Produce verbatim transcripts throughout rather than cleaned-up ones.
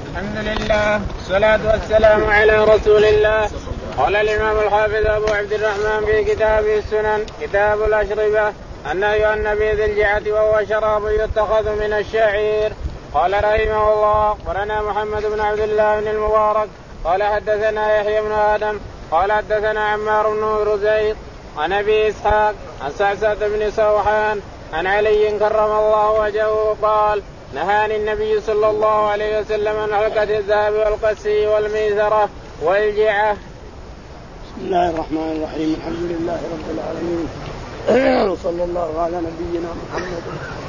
الحمد لله والصلاة والسلام على رسول الله. قال الإمام الحافظ أبو عبد الرحمن في كتابه السنن كتاب الأشربة النهي عن نبيذ الجعة وهو شراب يتخذ من الشعير. قال رحمه الله قرنا محمد بن عبد الله بن المبارك قال حدثنا يحيى بن آدم قال حدثنا عمار بن رزيق عن أبي إسحاق عن سعسعة بن سوحان عن علي كرم الله وجهه قال نهاني النبي صلى الله عليه وسلم عن حلقة الذهب والقسي والميثرة والجعة. بسم الله الرحمن الرحيم. الحمد لله رب العالمين وصلى الله على نبينا محمد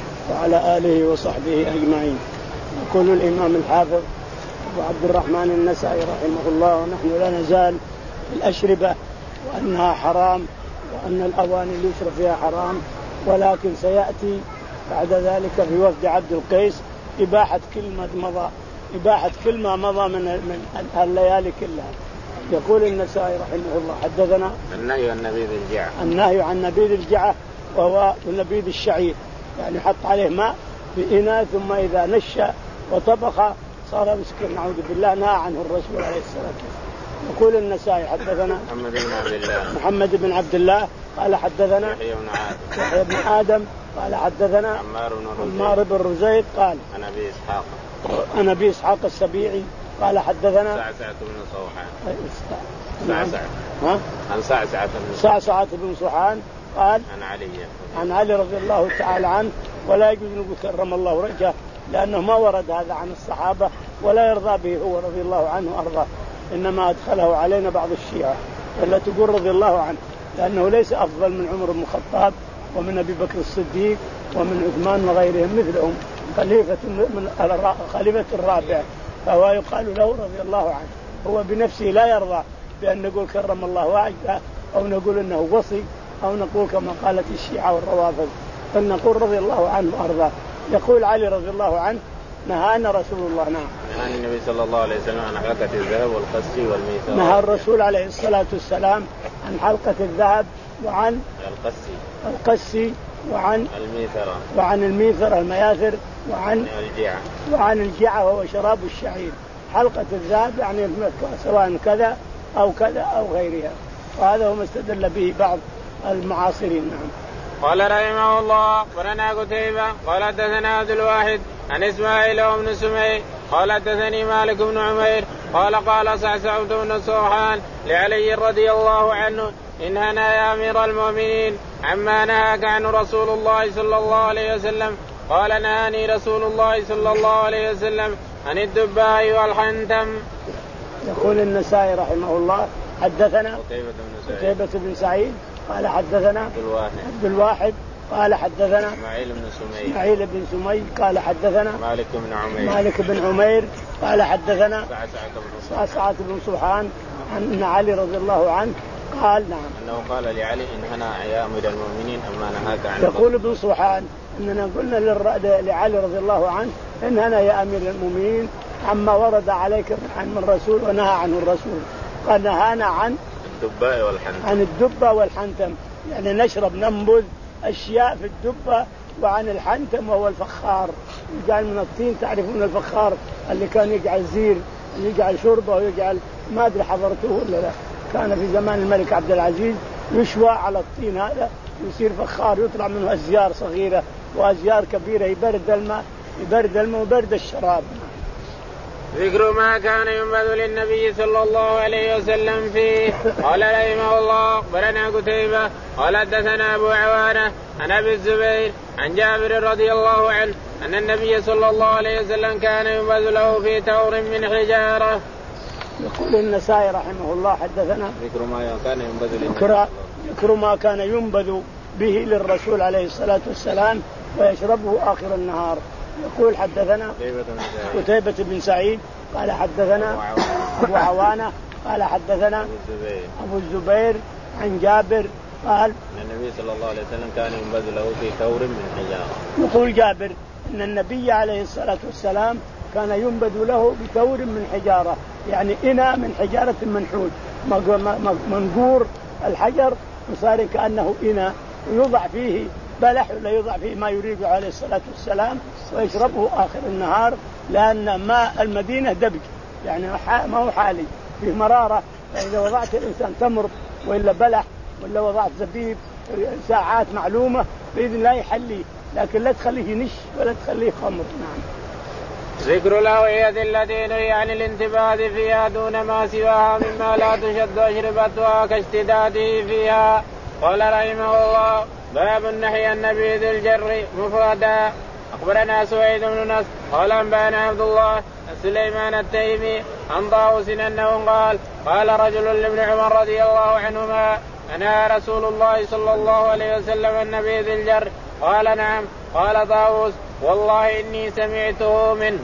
وعلى آله وصحبه أجمعين. يقول الإمام الحافظ أبو عبد الرحمن النسائي رحمه الله ونحن لا نزال في الأشربة وأنها حرام وأن الأواني اللي يشرب فيها حرام، ولكن سيأتي بعد ذلك في وفد عبد القيس إباحة كلمة مضى إباحة كلمة مضى من من الليالي كلها. يقول النسائي رحمه الله حدثنا النهي عن نبيذ الجعة النهي عن نبيذ الجعة وهو نبيذ الشعير، يعني حط عليه ماء في إناء ثم إذا نشأ وطبخ صار مسكر نعوذ بالله، نهى عنه الرسول عليه الصلاة والسلام. يقول النسائي حدثنا محمد بن عبد الله محمد بن عبد الله قال حدثنا يحيى بن آدم يحيى بن آدم قال حدثنا عمار بن رزيق عمار بن رزيق قال عن أبي إسحاق عن أبي إسحاق السبيعي قال حدثنا سعسعة بن صوحان سعسعة ها عن سعسعة بن سعسعة بن صوحان قال عن علي عن علي رضي الله تعالى عنه. ولا يجوز نقول كرم الله وجهه لأنه ما ورد هذا عن الصحابة ولا يرضى به هو رضي الله عنه أرضاه، إنما أدخله علينا بعض الشيعة ولا تقول رضي الله عنه، لأنه ليس أفضل من عمر بن الخطاب ومن أبي بكر الصديق ومن عثمان وغيرهم مثلهم، خليفة من خليفة الرابع، فهو يقال له رضي الله عنه. هو بنفسه لا يرضى بأن نقول كرم الله وجهه أو نقول إنه وصي أو نقول كما قالت الشيعة والروافض، فلنقول رضي الله عنه وأرضاه. يقول علي رضي الله عنه نهانا رسول الله نعم نهى النبي صلى الله عليه وسلم عن حلقة الذهب والقسي والميثرة. نهى الرسول عليه الصلاة والسلام عن حلقة الذهب وعن القسي القسي وعن الميثرة وعن الميثرة المياثر وعن الجعة وعن الجعة وهو شراب الشعير. حلقة الذهب يعني سواء كذا أو كذا أو غيرها، وهذا هو ما استدل به بعض المعاصرين. نعم. قال رحمه الله ولنا قتيبة قال حدثنا عبد الواحد عن إسماعيل وابن سمي قال حدثني مالك بن عمير قال قال سعسعة بن صوحان لعلي رضي الله عنه إن هنا يا أمير المؤمنين عما نهاك عنه رسول الله صلى الله عليه وسلم. قال نهاني رسول الله صلى الله عليه وسلم عن الدباء والحنتم. يقول النسائي رحمه الله حدثنا قتيبة بن, بن سعيد قال حدثنا عبد الواحد عبد الواحد قال حدثنا إسماعيل بن سمي إسماعيل بن سمي قال حدثنا مالك بن عمير مالك بن عمير قال حدثنا سعسعة بن صوحان عن علي رضي الله عنه قال نعم أنه قال لعلي إن هنا يا أمير المؤمنين أما نهاك عنه. يقول ابن صوحان إننا قلنا لعلي رضي الله عنه إن هنا يا أمير المؤمنين عما ورد عليك عن الرسول ونهى عنه الرسول. قال نهانا عن الدباء والحنتم عن الدبة والحنتم، يعني نشرب ننبذ أشياء في الدبة، وعن الحنتم وهو الفخار يجعل من الطين، تعرفون الفخار اللي كان يجعل زير يجعل شربة ويجعل ما أدري حضرته ولا لا، كان في زمان الملك عبد العزيز يشوى على الطين هذا يصير فخار يطلع منه أزيار صغيرة وأزيار كبيرة يبرد الماء يبرد الماء وبرد الشراب. ذكر ما كان ينبذ للنبي صلى الله عليه وسلم فيه. قال رحمه الله أخبرنا قتيبة قال حدثنا أبو عوانة عن أبي الزبير عن جابر رضي الله عنه أن النبي صلى الله عليه وسلم كان ينبذ له في تور من حجارة. يقول النسائي رحمه الله حدثنا ذكر ما كان ينبذ للنبي ذكر ما كان ينبذ به للرسول عليه الصلاة والسلام ويشربه آخر النهار. يقول حدثنا قتيبة بن سعيد قال حدثنا أبو عوانة قال حدثنا أبو الزبير عن جابر قال أن النبي صلى الله عليه وسلم كان ينبذ له في ثور من حجارة. يقول جابر أن النبي عليه الصلاة والسلام كان ينبذ له بثور من حجارة، يعني إناء من حجارة منحوت منقور الحجر وصار كأنه إناء يوضع فيه بلح ولا يوضع فيه ما يريد عليه الصلاة والسلام ويشربه آخر النهار لأن ماء المدينة دبج يعني ما هو حالي فيه مرارة، فإذا وضعت الإنسان تمر وإلا بلح ولا وضعت زبيب ساعات معلومة بإذن الله يحليه، لكن لا تخليه نش ولا تخليه خمر. نعم. ذكر الأوعية التي نهي عن الانتباه فيها دون ما سواها مما لا تشد أشربتها كاشتداده فيها. قال رحمه الله باب النهي عن نبيذ الجر مفردا. أخبرنا سويد بن نصر قال أنبأنا عبد الله سليمان التيمي عن طاووس أنه قال قال رجل لابن عمر رضي الله عنهما أنا رسول الله صلى الله عليه وسلم عن نبيذ الجر؟ قال نعم. قال طاووس والله إني سمعته منه.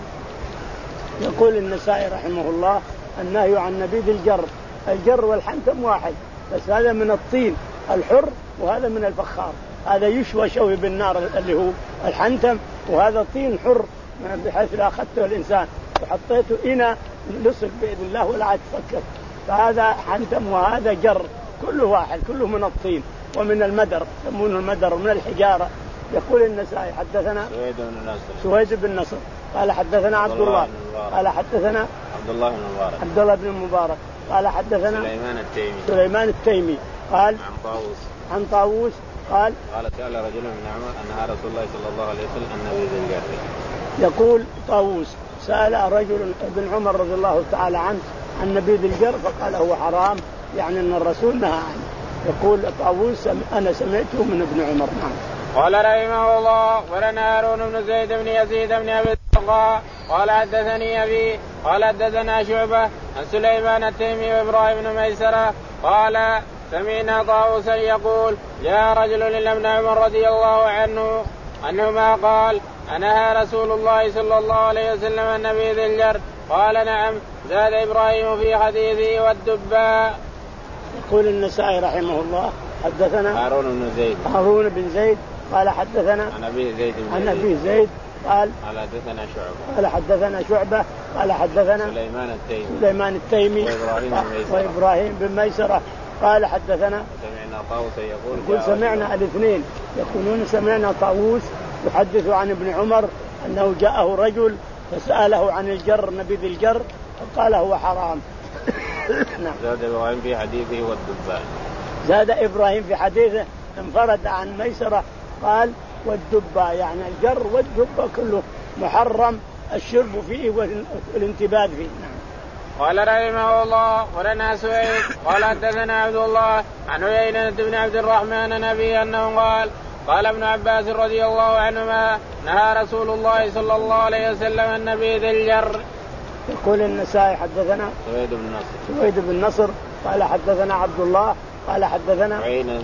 يقول النسائي رحمه الله النهي عن نبيذ الجر. الجر والحنتم واحد، بس هذا من الطين الحر وهذا من الفخار، هذا يشوى شوي بالنار اللي هو الحنتم، وهذا طين حر بحيث لا أخذته الإنسان وحطيته إنا لصق بإذن الله ولا عاد تفكر، فهذا حنتم وهذا جر، كله واحد، كله من الطين ومن المدر، يسمونه المدر ومن الحجارة. يقول النسائي حدثنا سويد بن نصر سويد بن نصر قال حدثنا عبد الله قال حدثنا عبد الله بن المبارك عبد الله بن المبارك قال حدثنا سليمان التيمي سليمان التيمي قال عن طاووس عن طاووس قال قال سأل رجل من عمر أنها رسول الله صلى الله عليه وسلم عن نبيذ الجر. يقول طاووس سأل رجل ابن عمر رضي الله تعالى عنه عن نبيذ الجر فقال هو حرام، يعني أن الرسول نهى عنه. يقول طاووس أنا سمعته من ابن عمر. نعم. قال رحمه الله ولنا هارون بن زيد بن يزيد بن أبي الزرقاء قال حدثني أبي قال حدثنا شعبة عن سليمان التيمي وإبراهيم بن ميسرة قال سمعنا طاووسا يقول جاء رجل إلى ابن عمر رضي الله عنه أنهما قال أنهى رسول الله صلى الله عليه وسلم عن نبيذ الجر؟ قال نعم. زاد إبراهيم في حديثه والدباء. يقول النسائي رحمه الله حدثنا هارون بن زيد هارون بن زيد قال حدثنا عن أبي زيد عن أبي زيد قال قال حدثنا شعبة قال حدثنا شعبة قال حدثنا سليمان التيمي سليمان التيمي وإبراهيم بن ميسرة وإبراهيم بن ميسرة قال حدثنا سمعنا طاووس يقول يقول سمعنا الاثنين يقولون سمعنا طاووس يحدث عن ابن عمر أنه جاءه رجل فسأله عن الجر نبيذ الجر فقال هو حرام. نعم. زاد إبراهيم في حديثه والدباء. زاد إبراهيم في حديثه انفرد عن ميسرة قال والدباء، يعني الجر والدباء كله محرم الشرب فيه والانتباد فيه. نعم. قال رحمه الله ولنا سويد قال حدثنا عبد الله عن عيينة بن عبد الرحمن نبي أنه قال قال ابن عباس رضي الله عنهما نهى رسول الله صلى الله عليه وسلم عن نبيذ الجر. يقول النسائي حدثنا سويد بن نصر سويد بن نصر قال حدثنا عبد الله قال حدثنا عيينة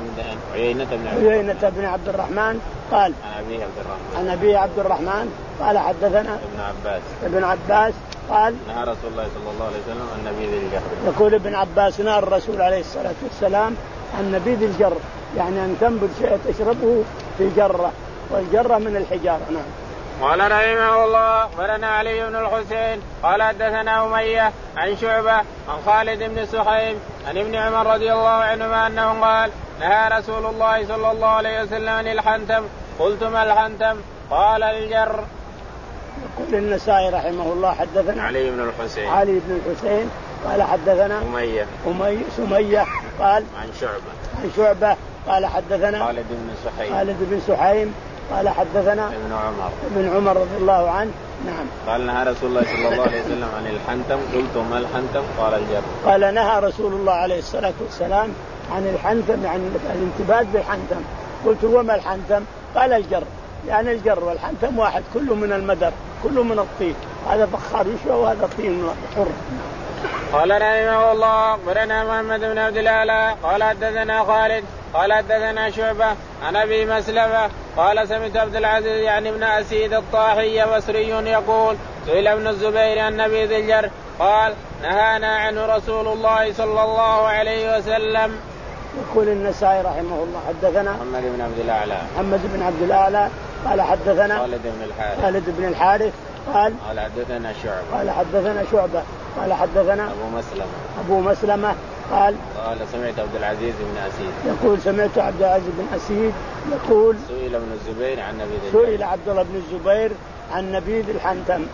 بن عيينة بن عبد الرحمن قال عن أبي عبد الرحمن عن أبي عبد الرحمن قال حدثنا ابن عباس ابن عباس قال نهى رسول الله صلى الله عليه وسلم عن نبيذ الجر. يقول ابن عباس نهى الرسول عليه الصلاة والسلام عن نبيذ الجر، يعني أن تنبت شيء تشربه في جرة، والجرة من الحجارة. نعم. قال رحمه الله ولنا علي بن الحسين قال حدثنا أمية عن شعبة عن خالد بن سحيم عن ابن عمر رضي الله عنهما أنه قال نهى رسول الله صلى الله عليه وسلم عن الحنتم. قلت ما الحنتم؟ قال الجر. يقول النسائي رحمه الله حدثنا علي بن الحسين علي بن الحسين قال حدثنا أمية أمية سمية قال عن شعبة عن شعبة قال حدثنا خالد بن سحيم خالد بن سحيم قال حدثنا ابن عمر ابن عمر رضي الله عنه. نعم. قال نهى رسول الله صلى الله عليه وسلم عن الحنتم. قلت ما الحنتم؟ قال الجر. قال نهى رسول الله عليه الصلاة والسلام عن الحنتم، يعني الانتباد بالحنتم. قلت وما الحنتم؟ قال الجر، يعني الجر والحنتم واحد، كله من المدر، كله من الطين، هذا فخار يشوى وهذا طين حر. قال رحمه الله أخبرنا محمد بن عبد الأعلى قال حدثنا خالد قال حدثنا شعبة عن أبي مسلمة قال سمعت عبد العزيز يعني ابن أسيد الطاحي بصري يقول سئل ابن الزبير عن نبيذ الجر قال نهانا عنه رسول الله صلى الله عليه وسلم. يقول النسائي رحمه الله حدثنا محمد بن عبد الأعلى محمد بن عبد الأعلى قال حدثنا خالد بن الحارث خالد بن الحارث قال قال حدثنا شعبة قال حدثنا شعبة قال حدثنا أبو مسلمة أبو مسلمة قال قال سمعت عبد العزيز بن أسيد يقول سمعت عبد العزيز بن أسيد يقول سئل ابن الزبير عن نبيذ سئل عبد الله بن الزبير عن نبيذ الحنتم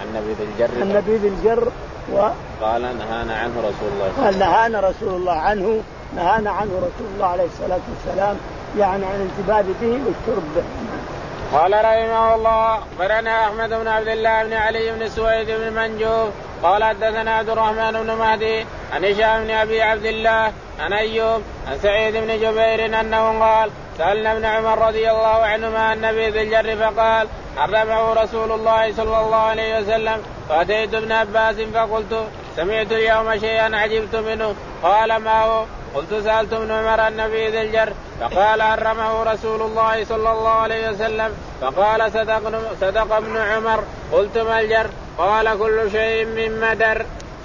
النبي ذي الجر النبي ذي الجر و... قال نهانا عنه رسول الله قال نهانا رسول الله عنه نهانا عنه رسول الله عليه الصلاة والسلام يعني عن الانتباه به والشرب به. قال رحمه الله أخبرنا أحمد بن عبد الله بن علي بن سويد بن منجوب قال حدثنا عبد الرحمن بن مهدي عن هشام بن أبي عبد الله عن أيوب عن سعيد بن جبير أنه قال سألنا ابن عمر رضي الله عنهما عن النبي ذي الجر فقال حرمه رسول الله صلى الله عليه وسلم فأتيت ابن عباس فقلت سمعت اليوم شيئا عجبت منه قال ما هو؟ قلت سألت ابن عمر عن النبي ذي الجر فقال حرمه رسول الله صلى الله عليه وسلم فقال صدق, صدق ابن عمر. قلت ما الجر؟ قال كل شيء من مدر.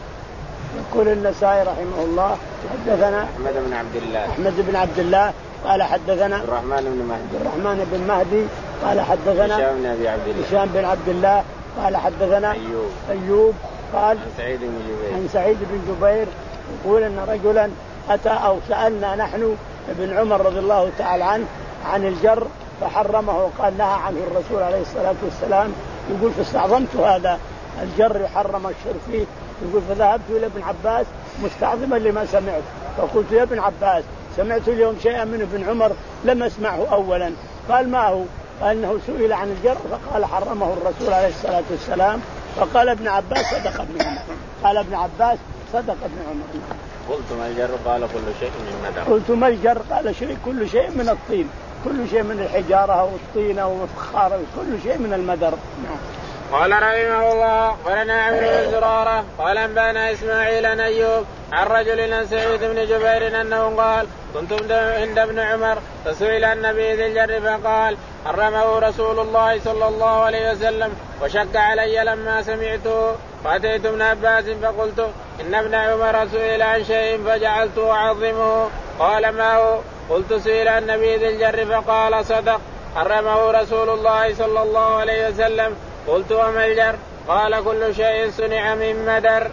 يقول النسائي رحمه الله حدثنا أحمد بن عبد الله أحمد بن عبد الله قال حدثنا الرحمن بن مهدي الرحمن بن مهدي قال حدثنا هشام بن أبي عبد الله هشام بن عبد الله قال حدثنا أيوب أيوب قال عن سعيد بن جبير عن سعيد بن جبير يقول أن رجلا أتى أو سألنا نحن ابن عمر رضي الله تعالى عنه عن الجر فحرمه وقال نهى عنه الرسول عليه الصلاة والسلام. يقول فاستعظمت هذا الجر يحرم الشرب فيه. يقول فذهبت إلى ابن عباس مستعظما لما سمعت فقلت يا ابن عباس سمعت اليوم شيئا من ابن عمر لم أسمعه أولا. قال ما هو؟ قال أنه سئل عن الجر فقال حرمه الرسول عليه الصلاة والسلام. فقال ابن عباس صدق ابن عمر. قال ابن عباس صدق ابن عمر. قلت ما الجر؟ قال كل شيء من مدر. قلت ما الجر؟ قال شيء كل شيء من الطين كل شيء من الحجارة والطينة والفخارة كل شيء من المدر. نعم. قال رحمه الله ولنا عمرو بن زرارة قال أنبانا إسماعيل عن أيوب عن رجل عن سعيد بن جبير أنه قال كنت عند ابن عمر فسئل عن النبي ذي الجر فقال حرمه رسول الله صلى الله عليه وسلم وشك علي لما سمعته. فأتيت ابن عباس فقلت إن ابن عمر سئل عن شيء فجعلت أعظمه. قال ما هو؟ قلت سئل عن النبي ذي الجر فقال صدق حرمه رسول الله صلى الله عليه وسلم. قلت وما الجر؟ قال كل شيء صنع من مدر.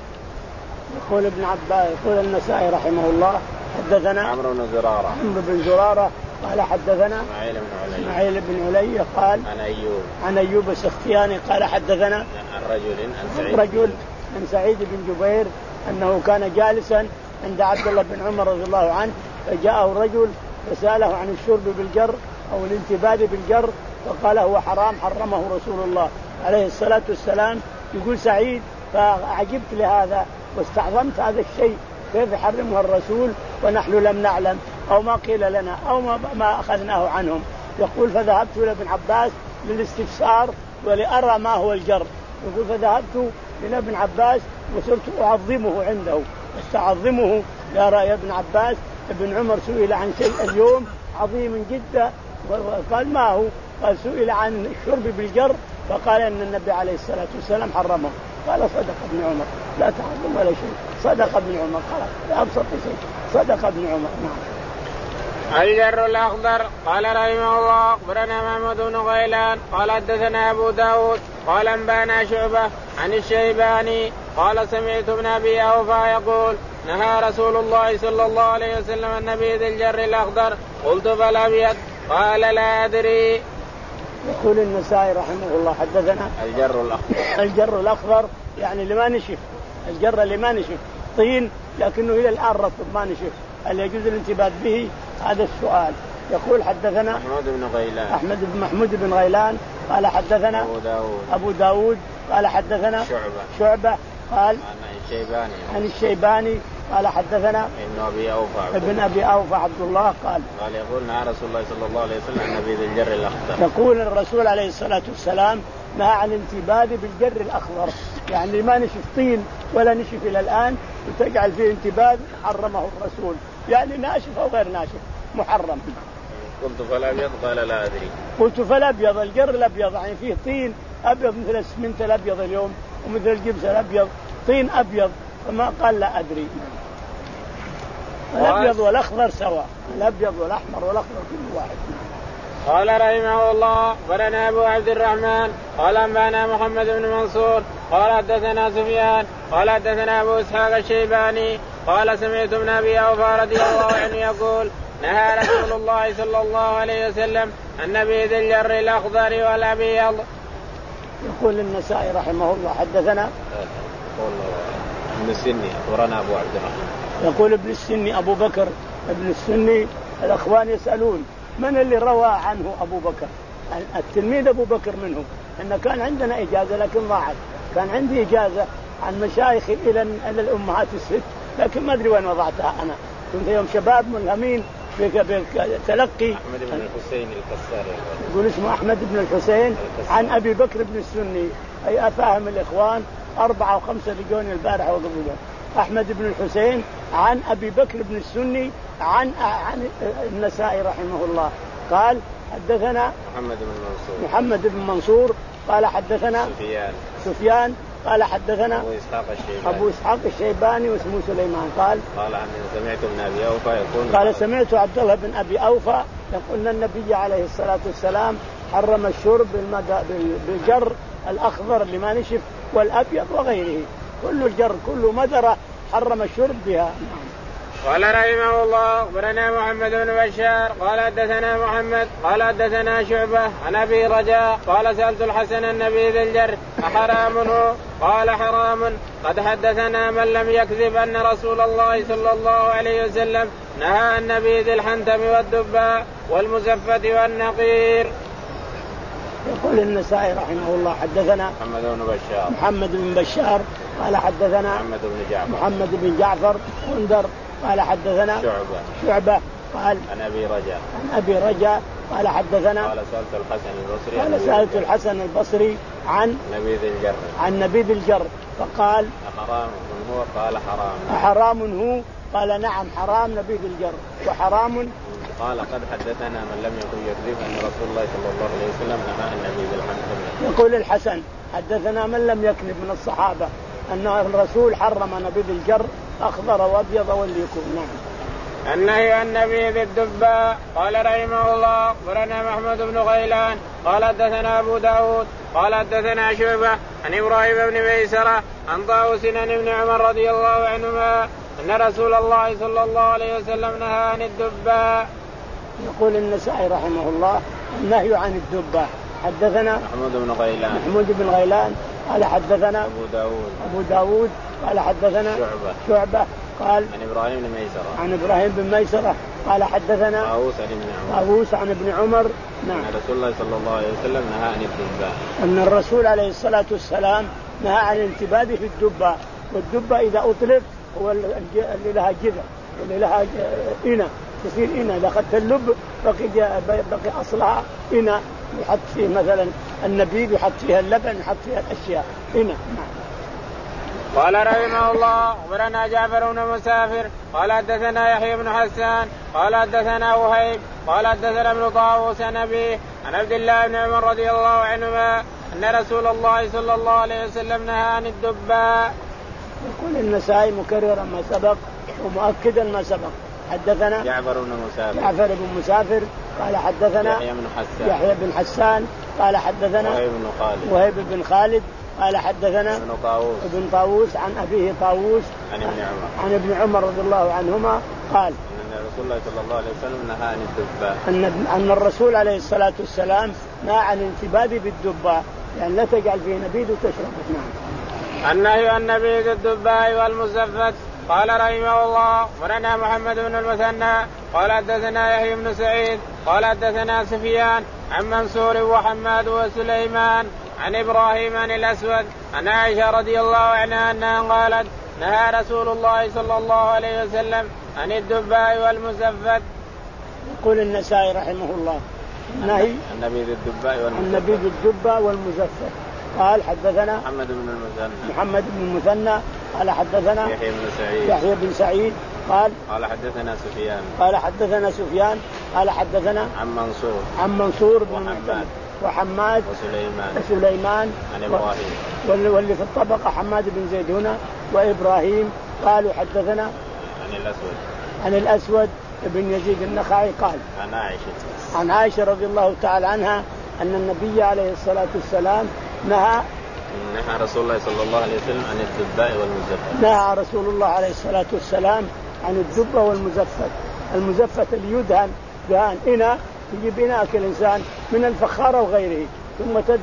يقول ابن عباس يقول النسائي رحمه الله حدثنا عمرو بن زرارة عمرو بن زرارة قال حدثنا إسماعيل بن علي إسماعيل بن علي قال عن أيوب عن أيوب السختياني قال حدثنا عن رجل عن سعيد رجل عن سعيد بن جبير أنه كان جالسا عند عبد الله بن عمر رضي الله عنه فجاءه رجل فسأله عن الشرب بالجر أو الانتباد بالجر فقال هو حرام حرمه رسول الله عليه الصلاة والسلام. يقول سعيد فأعجبت لهذا واستعظمت هذا الشيء كيف يحرمه الرسول ونحن لم نعلم أو ما قيل لنا أو ما, ما أخذناه عنهم. يقول فذهبت إلى ابن عباس للاستفسار ولأرى ما هو الجر. يقول فذهبت إلى ابن عباس وصرت أعظمه عنده استعظمه يا رأي ابن عباس ابن عمر سئل عن شيء اليوم عظيم جدا قال ما هو؟ قال سئل عن الشرب بالجر فقال ان النبي عليه الصلاه والسلام حرمه. قال صدق ابن عمر لا تعظم ولا شيء صدق ابن عمر خلاص ابسط شيء صدق ابن عمر. نعم. الجر الأخضر قال رحمه الله أخبرنا محمود بن غيلان قال حدثنا أبو داود قال أنبانا شعبة عن الشيباني قال سمعت ابن أبي أوفى يقول نهى رسول الله صلى الله عليه وسلم النبي ذي الجر الأخضر. قلت فالأبيض؟ قال لا أدري. يقول النسائي رحمه الله حدثنا الجر الأخضر الجر الأخضر يعني اللي ما نشف الجر اللي ما نشف طين لكنه إلى الآن رطب ما نشف هل يجوز الانتباه به؟ هذا السؤال. يقول حدثنا محمود بن غيلان أحمد بن محمود بن غيلان قال حدثنا أبو داود أبو داود قال حدثنا شعبة شعبة قال عن الشيباني عن الشيباني قال حدثنا ابن أبي أوفى ابن أبي أوفى عبد الله قال قال يقول نهى رسول الله صلى الله عليه وسلم النبي ذي الجر الأخضر. يقول الرسول عليه الصلاة والسلام نهى عن الانتباد بالجر الأخضر يعني ما نشف طين ولا نشف إلى الآن وتجعل فيه انتباد حرمه الرسول يعني ناشف أو غير ناشف محرم. قلت فالأبيض؟ قال لا أدري. قلت فالأبيض الجر الأبيض يعني فيه طين أبيض مثل السمنت الأبيض اليوم ومثل الجبس الأبيض طين أبيض فما قال لا أدري. الأبيض والأخضر سواء الأبيض والأحمر والأخضر كل واحد. قال رحمه الله ولنا أبو عبد الرحمن قال أنبانا محمد بن منصور قال حدثنا سفيان قال حدثنا أبو إسحاق الشيباني قال سمعت ابن أبي أوفى رضي الله عنه يقول نهى رسول الله صلى الله عليه وسلم النبي ذي الجر الأخضر والأبيض. يقول النسائي رحمه الله حدثنا يقول ابن السني أخبرنا أبو عبد الرحمن. يقول ابن السني أبو بكر ابن السني. الأخوان يسألون من اللي روى عنه أبو بكر؟ التلميذ أبو بكر منه. إن كان عندنا إجازة لكن ضاعت. كان عندي إجازة عن مشايخي إلى إلى الأمهات الست لكن ما أدري وين وضعتها أنا. كنت يوم شباب ملهمين بتلقي. أحمد بن الحسين الكساري يقول اسمه أحمد بن الحسين عن أبي بكر بن السني. أي أفهم الإخوان أربعة وخمسة لقوني البارحة وقبلها. أحمد بن الحسين عن أبي بكر بن السني عن عن النسائي رحمه الله قال حدثنا محمد بن منصور محمد بن منصور قال حدثنا سفيان سفيان قال حدثنا أبو إسحاق الشيباني أبو إسحاق الشيباني واسمه سليمان قال قال عن سمعت ابن أبي أوفى يقول قال سمعت عبد الله بن أبي أوفى يقول أن النبي عليه الصلاة والسلام حرم الشرب بالجر الأخضر اللي ما نشف والأبيض وغيره كل الجر كل مدرة حرم الشرب بها. قال رحمه الله أخبرنا محمد بن بشار قال حدثنا محمد قال حدثنا شعبة عن أبي رجاء قال سألت الحسن النبي ذي الجر أحرام هو؟ قال حرام. قد حدثنا من لم يكذب أن رسول الله صلى الله عليه وسلم نهى عن نبيذ الحنتم والدباء والمزفة والنقير. يقول النسائي رحمه الله حدثنا محمد بن بشار محمد بن بشار قال حدثنا محمد بن جعفر محمد بن جعفر غندر قال حدثنا شعبة شعبة قال عن أبي رجاء عن أبي رجاء قال حدثنا قال سألت الحسن البصري قال سألت الحسن البصري عن نبيذ الجر عن نبيذ الجر فقال حرام هو؟ قال حرام. حرام هو؟ قال نعم حرام نبيذ الجر وحرام. قال قد حدثنا من لم يكن يكذب أن رسول الله صلى الله عليه وسلم نهى عن نبيذ الحنتم. يقول الحسن حدثنا من لم يكذب من الصحابة أن الرسول حرم نبيذ الجر أخضر وأبيض واللي يكون. نعم. النهي عن نبيذ الدباء. قال رحمه الله أخبرنا محمود بن غيلان قال حدثنا أبو داود قال حدثنا شعبة عن إبراهيم بن ميسرة عن طاووس عن ابن عمر رضي الله عنهما أن رسول الله صلى الله عليه وسلم نهى عن الدباء. يقول النسائي رحمه الله النهي عن الدباء. حدثنا محمود بن غيلان محمود بن غيلان قال حدثنا أبو داود أبو داود قال حدثنا شعبة شعبة قال عن إبراهيم بن ميسرة عن إبراهيم بن ميسرة قال حدثنا طاووس عن ابن عمر طاووس عن ابن عمر. نعم. أن رسول الله صلى الله عليه وسلم نهى عن الدباء. أن الرسول عليه الصلاة والسلام نهى عن الانتباد في الدباء. والدباء إذا أطلق هو اللي لها جذع اللي لها إناء تصير إناء. إذا أخذت اللب بقي بقي أصلها إناء يحط فيه مثلا النبيذ يحط فيها اللبن يحط فيها الأشياء إناء. نعم. قال رحمه الله أخبرنا جعفر بن مسافر قال حدثنا يحيى بن حسان قال حدثنا وهيب قال حدثنا ابن طاووس عن أبيه عن عبد الله بن عمر رضي الله عنهما أن رسول الله صلى الله عليه وسلم نهى عن الدباء. يقول النسائي مكررا ما سبق ومؤكدا ما سبق. حدثنا جعفر بن مسافر جعفر بن مسافر قال حدثنا يحيى بن حسان يحيى بن حسان قال حدثنا وهيب بن خالد وهيب بن خالد قال حدثنا ابن طاووس ابن طاووس عن أبيه طاووس عن ابن عمر عن ابن عمر رضي الله عنهما قال أن رسول الله صلى الله عليه وسلم نهى عن الدباء. أن أن الرسول عليه الصلاة والسلام نهى عن الانتباد بالدباء يعني لا تجعل فيه نبيذ وتشربه. نعم. النهي عن نبيذ الدباء والمزفت. قال رحمه الله ورنا محمد بن المثنى قال حدثنا يحيى بن سعيد قال حدثنا سفيان عن منصور وحماد وسليمان عن إبراهيم عن الأسود عن عائشة رضي الله عنها أنها قالت نهى رسول الله صلى الله عليه وسلم عن الدباء والمزفت. يقول النسائي رحمه الله النهي عن نبيذ الدباء والمزفت عن نبيذ الدباء والمزفت. قال حدثنا محمد بن المثنى محمد بن المثنى قال حدثنا يحيى بن سعيد يحيى بن سعيد قال قال حدثنا سفيان قال حدثنا سفيان قال حدثنا عن منصور عن منصور بن وحماد وحماد وسليمان وسليمان عن إبراهيم واللي, واللي في الطبقة حماد بن زيد هنا وإبراهيم قالوا حدثنا عن الأسود عن الأسود بن يزيد النخعي قال عن عائشة عن عائشة رضي الله تعالى عنها أن النبي عليه الصلاة والسلام نهى نهى رسول الله صلى الله عليه وسلم عن الدباء والمزفت. نهى رسول الله عليه الصلاة والسلام عن الدبة والمزفت. المزفت اللي يدهن دهان إناء يجيب إناء كالإنسان من الفخارة وغيره ثم تدهن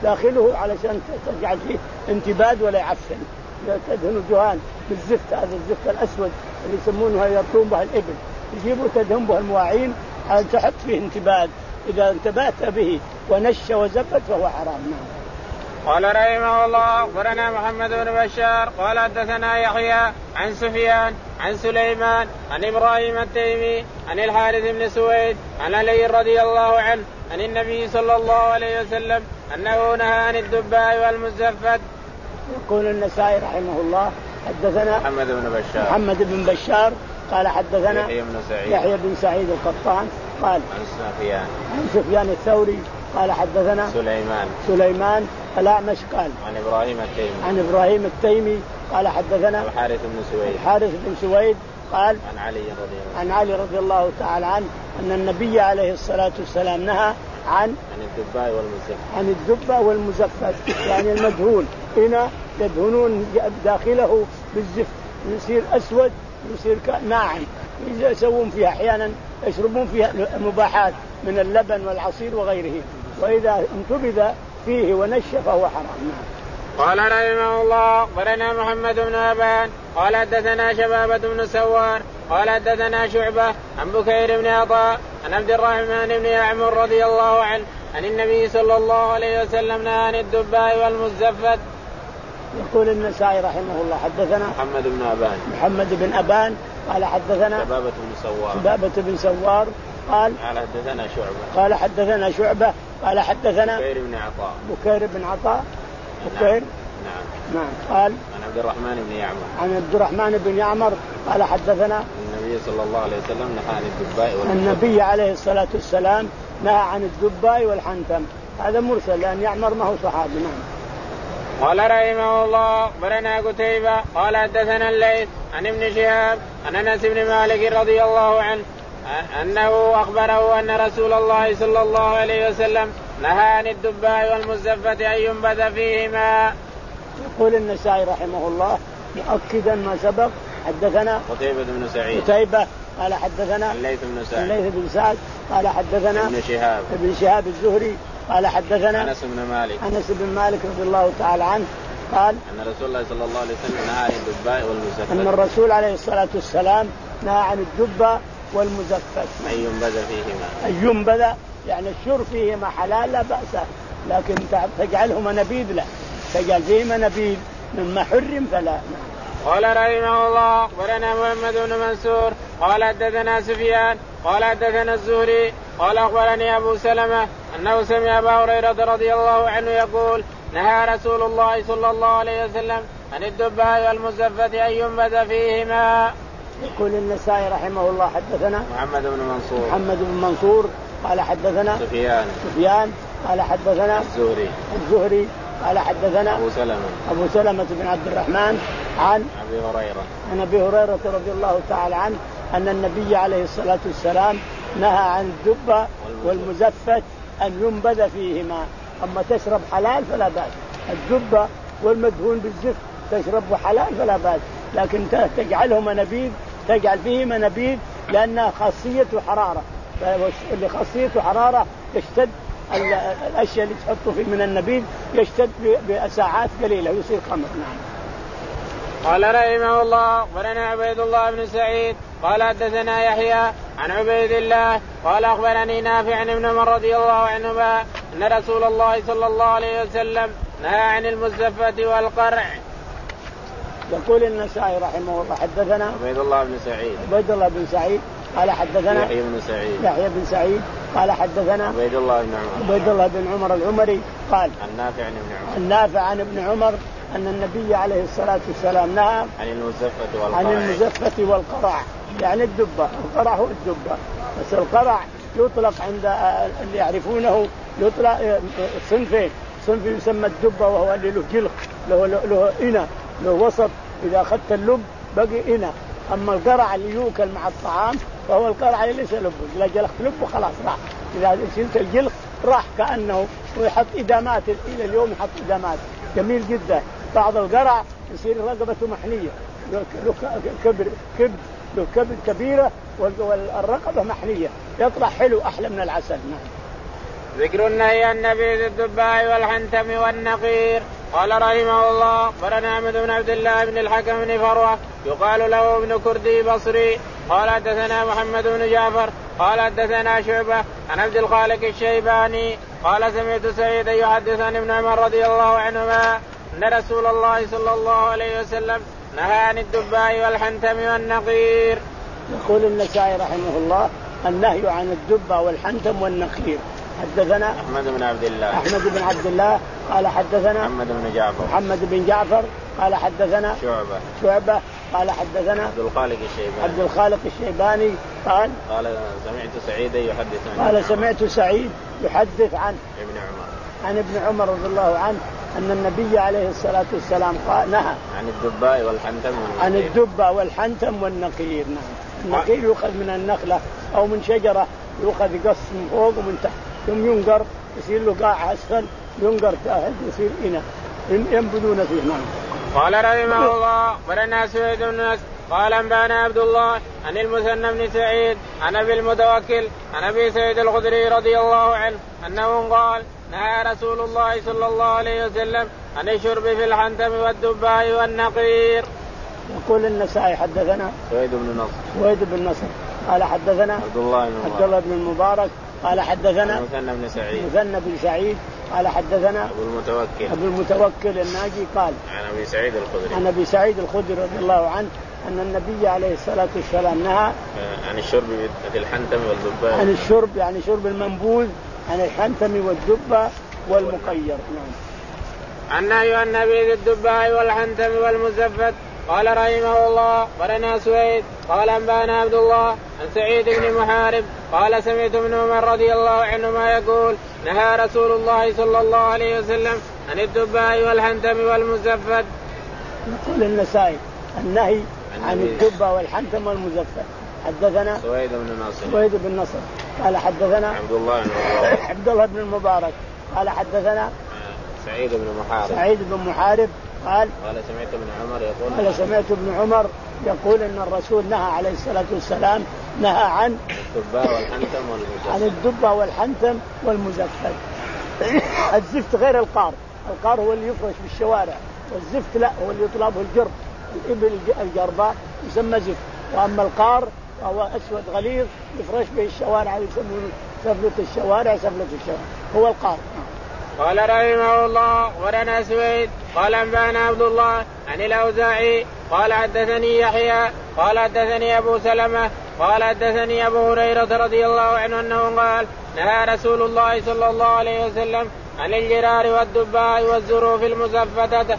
داخله علشان تجعل فيه انتباد ولا يعفن. تدهن دهان بالزفت، هذا الزفت الأسود اللي يسمونه يرطون به الإبل، يجيبوا تدهن به المواعين على تحط فيه انتباد، إذا انتبهت به ونش وزبت فهو حرام. قال رحمه الله أخبرنا محمد بن بشار قال حدثنا يحيى عن سفيان عن سليمان عن إبراهيم التيمي عن الحارث بن سويد عن علي رضي الله عنه عن النبي صلى الله عليه وسلم أنه نهى عن الدباء والمزفت. يقول النسائي رحمه الله حدثنا محمد بن بشار محمد بن بشار قال حدثنا يحيى بن سعيد يحيى بن سعيد القطان قال عن سفيان عن سفيان الثوري قال حدثنا سليمان سليمان الأعمش قال عن إبراهيم التيمي عن إبراهيم التيمي قال حدثنا الحارث بن سويد الحارث بن سويد قال عن علي رضي الله عن علي رضي الله تعالى عنه أن النبي عليه الصلاة والسلام نهى عن عن الدباء والمزفت عن الدبة والمزفت، يعني المدهون هنا يدهنون داخله بالزفت يصير أسود يصير ناعم، يسوون فيها أحيانا يشربون فيها مباحات من اللبن والعصير وغيره، وإذا انتبذ فيه ونشف فهو حرام. قال رحمه الله أخبرنا محمد بن أبان قال حدثنا شبابة بن سوار قال حدثنا شعبة عن بكير بن عطاء عن عبد الرحمن بن يعمر رضي الله عنه عن النبي صلى الله عليه وسلم نهى عن الدباء والمزفت. يقول النسائي رحمه الله حدثنا محمد بن أبان محمد بن أبان قال حدثنا شبابة بن سوار شبابة بن سوار قال قال حدثنا شعبة قال حدثنا شعبة قال حدثنا بكير بن عطاء بكير بن عطاء بكير نعم نعم قال عن عبد الرحمن بن يعمر عن عبد الرحمن بن يعمر قال حدثنا النبي صلى الله عليه وسلم نهى عن الدباء والحنتم. النبي عليه الصلاة والسلام نهى عن الدباء والحنتم، هذا مرسل لأن يعمر ما هو صحابي. نعم. قال رحمه الله أخبرنا قتيبة قال حدثنا الليث عن ابن شهاب عن أنس بن مالك رضي الله عنه أنه أخبره أن رسول الله صلى الله عليه وسلم نهى عن الدباء والمزفت أن ينبذ فيهما. يقول النسائي رحمه الله مؤكدا ما سبق حدثنا قتيبة بن سعيد قتيبة قال حدثنا الليث بن سعد الليث بن سعد قال حدثنا ابن شهاب ابن شهاب الزهري قال حدثنا أنس بن مالك أنس بن مالك رضي الله تعالى عنه قال أن رسول الله صلى الله عليه وسلم نهى عن الدباء والمزفت أن الرسول عليه الصلاة والسلام نهى عن الدبة والمزفت أن ينبذ فيهما أن ينبذ يعني الشرب فيهما حلال لا بأس، لكن تجعلهما نبيذ لا، تجعل فيهما نبيذ مما حرم فلا. قال رحمه الله أخبرنا محمد بن منصور قال حدثنا سفيان قال حدثنا الزهري قال أخبرني أبو سلمة أنه سمع أبا هريرة رضي الله عنه يقول نهى رسول الله صلى الله عليه وسلم عن الدباء والمزفت أن ينبذ فيهما. يقول النسائي رحمه الله حدثنا محمد بن منصور محمد بن منصور قال حدثنا سفيان سفيان قال حدثنا الزهري الزهري قال حدثنا أبو سلمة أبو سلمة بن عبد الرحمن عن أبي هريرة عن أبي هريرة رضي الله تعالى عنه أن النبي عليه الصلاة والسلام نهى عن الدبة والمزفت أن ينبذ فيهما، أما تشرب حلال فلا بأس، الدبة والمدهون بالزفت تشرب حلال فلا بأس، لكن تجعلهما نبيذ تجعل فيهما نبيذ لأنها خاصية حرارة، اللي خاصية حرارة يشتد الأشياء اللي تحطه فيه من النبيذ يشتد بساعات قليلة ويصير خمر. نعم. قال رحمه الله أخبرنا عبيد الله بن سعيد قال حدثنا يحيى عن عبيد الله قال أخبرني نافع عن ابن عمر رضي الله عنهما أن رسول الله صلى الله عليه وسلم نهى عن المزفة والقرع. يقول النسائي رحمه الله حدثنا عبيد الله بن سعيد عبيد الله بن سعيد قال حدثنا يحيى بن سعيد يحيى بن سعيد قال حدثنا عبيد الله بن عمر عبيد الله بن عمر العمري قال النافع عن ابن عمر النافع عن ابن عمر أن النبي عليه الصلاة والسلام نهى عن المزفة والقرع عن المزفة والقرع، يعني الدبة، القرع هو الدبة، بس القرع يطلق عند اللي يعرفونه يطلق صنفين، صنف يسمى الدبة وهو اللي له جلق له له إنى له وسط، إذا أخذت اللب بقي إنى، أما القرع اللي يوكل مع الطعام فهو القرع اللي ليس لبه، إذا جلقت لبه خلاص راح، إذا شلت الجلق راح كأنه، ويحط إدامات إلى اليوم يحط إدامات جميل جدا. بعض القرع يصير رقبته محنية، له كبر كبد له كبد كبيرة والرقبة محنية، يطلع حلو أحلى من العسل. نعم. ذكر النهي عن نبيذ الدباء والحنتم والنقير. قال رحمه الله أخبرنا أحمد بن عبد الله بن الحكم بن فروة يقال له ابن كردي بصري قال حدثنا محمد بن جعفر قال حدثنا شعبة عن عبد الخالق الشيباني قال سمعت سعيد يحدث عن ابن عمر رضي الله عنهما أن رسول الله صلى الله عليه وسلم نهى عن الدباء والحنتم والنقير. يقول النسائي رحمه الله النهي عن الدباء والحنتم والنقير. حدثنا أحمد بن عبد الله أحمد بن عبد الله قال حدثنا محمد بن جعفر محمد بن جعفر قال حدثنا شعبة شعبة قال حدثنا عبد الخالق الشيباني عبد الخالق الشيباني قال قال سمعت سعيد يحدث عن قال سمعت سعيد يحدث عن ابن عمر عن ابن عمر رضي الله عنه أن النبي عليه الصلاة والسلام قال نهى عن الدباء والحنتم والنقير. عن الدباء والحنتم والنقير. نعم. النقير يؤخذ من النخلة أو من شجرة يؤخذ قص من فوق ومن تحت ثم ينقر يصير له قاع أسفل ينقر تحت يصير إناء ينبذون فيه. نعم. قال رحمه الله أخبرنا سويد بن نصر قال أنبانا عبد الله عن المثنى بن سعيد عن أبي المتوكل عن أبي سعيد الخدري رضي الله عنه أنه قال نهى رسول الله صلى الله عليه وسلم عن الشرب في الحنتم والدباء والنقير. يقول النسائي حدثنا سويد بن نصر سويد بن نصر قال حدثنا عبد الله بن عبد الله بن المبارك قال حدثنا المثنى بن سعيد المثنى بن سعيد قال حدثنا أبو المتوكل أبو المتوكل الناجي قال عن أبي سعيد الخدري عن أبي سعيد الخدري رضي الله عنه أن النبي عليه الصلاة والسلام نهى عن الشرب في الحنتم والدباء عن الشرب يعني شرب المنبوذ عن الحنتم والدبة والمقير. نعم. عن نهي عن نبيذ الدباء والحنتم والمزفت. قال رحمه الله أخبرنا سويد قال أنبانا عبد الله عن سعيد بن محارب قال سمعت ابن عمر رضي الله عنهما يقول نهى رسول الله صلى الله عليه وسلم عن الدباء والحنتم والمزفت. يقول النسائي النهي عن الدبة والحنتم والمزفت. حدثنا سويد بن نصر سويد بن نصر قال حدثنا عبد الله بن المبارك عبد الله بن المبارك قال حدثنا سعيد بن محارب سعيد بن محارب قال قال سمعت ابن عمر يقول قال سمعت ابن عمر يقول ان الرسول نهى عليه الصلاة والسلام نهى عن الدباء والحنتم والمزفت عن الدبة والحنتم والمزفت. الزفت غير القار، القار هو اللي يفرش بالشوارع والزفت لا هو اللي يطلبه الجرب، الإبل الجرباء يسمى زفت، وأما القار فهو أسود غليظ يفرش به الشوارع يسمونه سفلة الشوارع سفلة الشوارع هو القار. قال رحمه الله ورنا سويد قال أنبانا عبد الله عن الأوزاعي قال حدثني يحيى قال حدثني أبو سلمة قال حدثني أبو هريرة رضي الله عنه أنه قال نهى رسول الله صلى الله عليه وسلم عن الجرار والدباء والزروف المزفتة.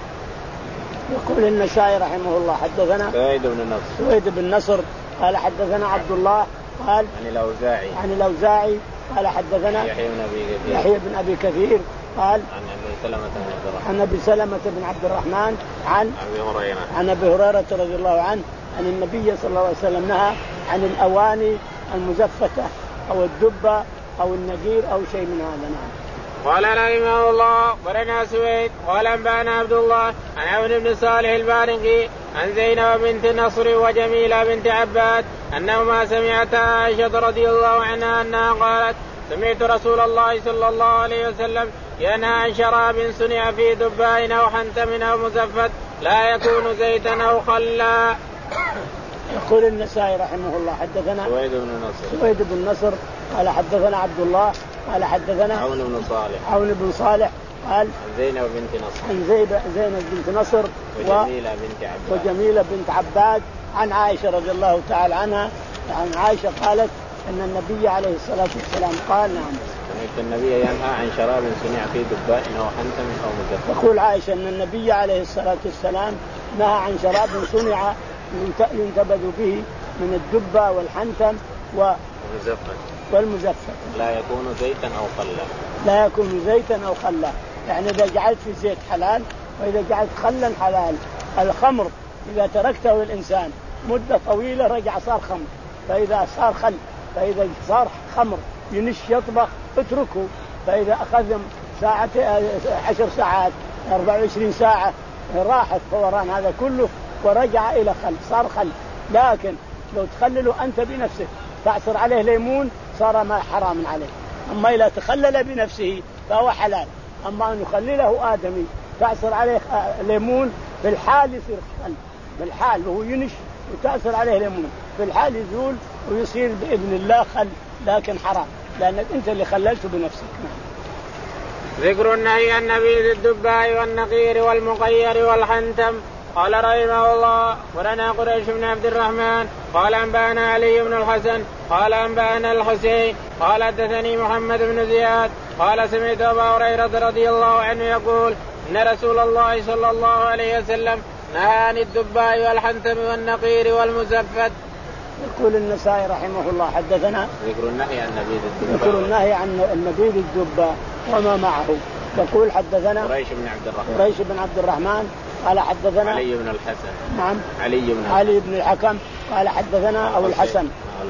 يقول النسائي رحمه الله حدثنا سويد بن نصر سويد بن نصر قال حدثنا عبد الله قال عن الأوزاعي عن الأوزاعي قال حدثنا يحيى بن أبي كثير يحيى بن أبي كثير قال عن أبي سلمة بن عبد الرحمن عن أبي سلمة بن عبد الرحمن عن أبي هريرة عن أبي هريرة رضي الله عنه أن النبي صلى الله عليه وسلم نهى عن الأواني المزفتة أو الدبة أو النجير أو شيء من هذا. نعم. قال رحمه الله ورنا سويد قال أنبانا عبد الله عن عون بن صالح البارقي عن زينب بنت نصر وجميلة بنت عباد أنهما سمعتا عائشة رضي الله عنها أنها قالت سمعت رسول الله صلى الله عليه وسلم ينهى عن شراب صنع في دباء أو حنتم أو مزفت لا يكون زيتا أو خلا. يقول النسائي رحمه الله حدثنا سويد بن نصر سويد بن نصر قال حدثنا عبد الله قال حدثنا عون بن صالح عون بن صالح قال عن زينب بنت نصر عن زينب زينب بنت نصر وجميلة بنت عباد وجميلة بنت عباد عن عائشة رضي الله تعالى عنها عن عائشة قالت أن النبي عليه الصلاة والسلام قال نعم سمعت النبي ينهى عن شراب صنع في دباء أو حنتم أو مزفت. تقول عائشة أن النبي عليه الصلاة والسلام نهى عن شراب صنع ينتبذ به من الدبة والحنتم والمزفت لا يكون زيتا أو خلا لا يكون زيتا أو خلا يعني إذا جعلت في زيت حلال وإذا جعلت خلا حلال. الخمر إذا تركته الإنسان مدة طويلة رجع صار خمر، فإذا صار خل فإذا صار خمر ينش يطبخ اتركه، فإذا أخذ ساعة عشر ساعات أربع وعشرين ساعة راحت فوران هذا كله ورجع إلى خل صار خل. لكن لو تخلله أنت بنفسك تعصر عليه ليمون صار ما حرام عليه، أما إذا تخلل بنفسه فهو حلال. أما أن يخلله آدمي تعصر عليه ليمون في الحال يصير خل، بالحال وهو ينش وتأثر عليه ليمون في الحال يزول ويصير بإذن الله خل، لكن حرام لأنك أنت اللي خللته بنفسك. ذكر النهي عن نبيذ الدباء والنقير والمقير والحنتم. قال رحمه الله ولنا قريش بن عبد الرحمن قال أنبأنا علي بن الحسن قال أنبأنا الحسين قال حدثني محمد بن زياد قال سمعت أبا هريرة رضي الله عنه يقول إن رسول الله صلى الله عليه وسلم نهى عن الدباء والحنتم والنقير والمزفت. يقول النسائي رحمه الله حدثنا ذكر النهي عن نبيذ الدباء ذكر النهي عن نبيذ الدباء وما معه. يقول حدثنا قريش بن عبد الرحمن قريش بن عبد الرحمن قال حدثنا علي بن الحسن نعم علي بن علي بن الحكم قال حدثنا أبو الحسن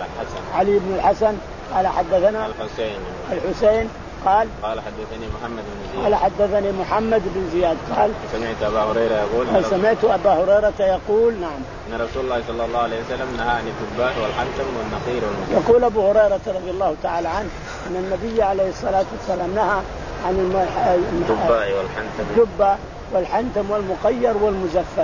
علي بن الحسن قال حدثنا الحسين الحسين قال قال حدثني محمد بن زياد قال حدثني محمد بن زياد قال سمعت أبا هريرة يقول قال سمعت أبا هريرة يقول نعم إن رسول الله صلى الله عليه وسلم نهى عن الدباء والحنتم والنقير والمزفت. يقول أبو هريرة رضي الله تعالى عنه أن النبي عليه الصلاة والسلام نهى عن الدباء والحنتم الدباء والحنتم والمقير والمزفت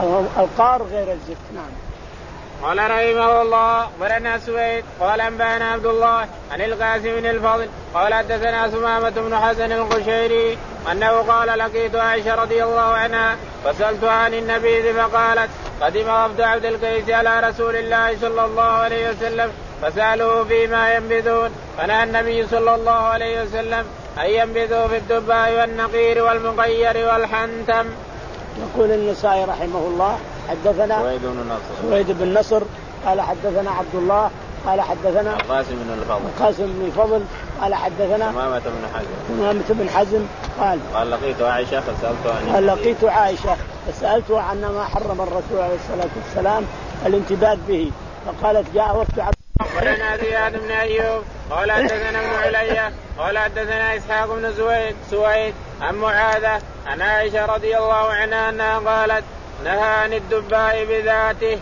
القار غير الزفت. نعم. قال رحمه الله ولنا سويد قال أنبأنا عبد الله عن القاسم بن الفضل قال حدثنا سمامة بن حسن القشيري أنه قال لقيت عائشة رضي الله عنها فسألتها عن النبيذ فقالت قدم وفد عبد القيس على رسول الله صلى الله عليه وسلم فسألوه فيما ينبذون فنهى النبي صلى الله عليه وسلم أن ينبذوا في الدباء والنقير والمقير والحنتم. يقول النسائي رحمه الله حدثنا سويد بن نصر سويد بن نصر قال حدثنا عبد الله قال حدثنا القاسم بن الفضل القاسم بن الفضل قال حدثنا سمامة بن حزم سمامة بن حزم قال قال لقيت عائشة فسألتها عن قال لقيت عائشة فسألتها عن ما حرم الرسول عليه الصلاة والسلام الانتباه به فقالت جاء وفد عبد ولنا زياد بن أيوب قال حدثنا ابن عليا قال حدثنا إسحاق بن سويد سويد عن معاذة عن عائشة رضي الله عنها أنها قالت نهى عن الدباء بذاته.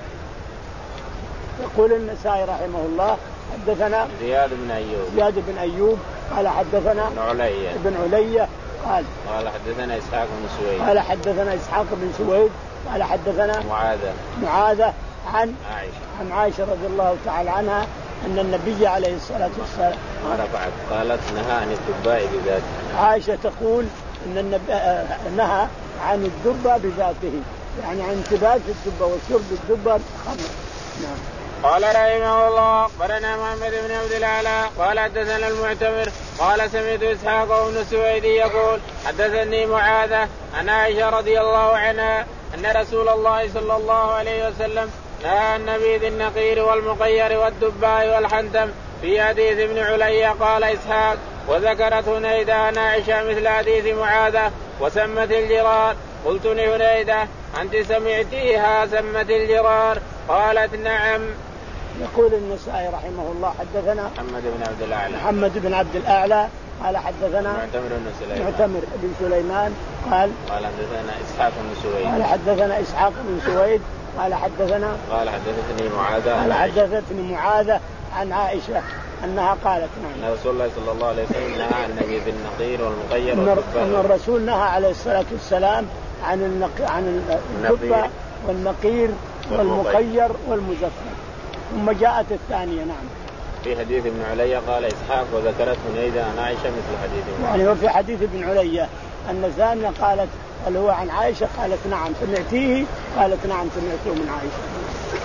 يقول النسائي رحمه الله حدثنا زياد بن أيوب زياد بن أيوب قال حدثنا ابن عليا ابن عليا قال قال حدثنا إسحاق بن سويد قال حدثنا إسحاق بن سويد قال حدثنا معاذة معاذة عن عائشة عن عائشة رضي الله تعالى عنها أن النبي عليه الصلاة والسلام ما رفعت قالت نهى عن الدباء بذاته. عائشة تقول أن النبي نهى عن الدباء بذاته يعني عن انتباه الدباء وشرب الدباء خمر. نعم. قال رحمه الله قرنا محمد بن عبد الأعلى قال حدثنا المعتمر قال سمعت إسحاق بن سويد يقول حدثني معاذة عن عائشة رضي الله عنها أن رسول الله صلى الله عليه وسلم نهى عن نبيذ النقير والمقير والدباء والحنتم في حديث ابن عليا. قال إسحاق وذكرت هنيدة عن عائشة مثل حديث معاذة وسمت الجرار. قلت لهنيدة أنت سمعتيها سمت الجرار؟ قالت نعم. يقول النسائي رحمه الله حدثنا محمد بن عبد الأعلى محمد بن عبد الأعلى قال حدثنا معتمر بن سليمان معتمر بن سليمان قال قال حدثنا إسحاق بن سويد قال حدثنا إسحاق بن سويد قال حدثنا قال حدثتني معاذة قال حدثتني معاذة عن عائشة أنها قالت نعم أن رسول الله صلى الله عليه وسلم نهى عن نبيذ النقير والمقير والدباء. أن الرسول نهى عليه الصلاة والسلام عن النق... عن الدباء والنقير والمقير والمزفر. ثم جاءت الثانية. نعم. في حديث ابن عليا قال إسحاق وذكرت هنيدة عن عائشة مثل حديث ابن يعني وفي حديث ابن عليا أن ثانية قالت هل هو عن عائشة؟ قالت نعم. سمعتيه؟ قالت نعم سمعته من عائشة.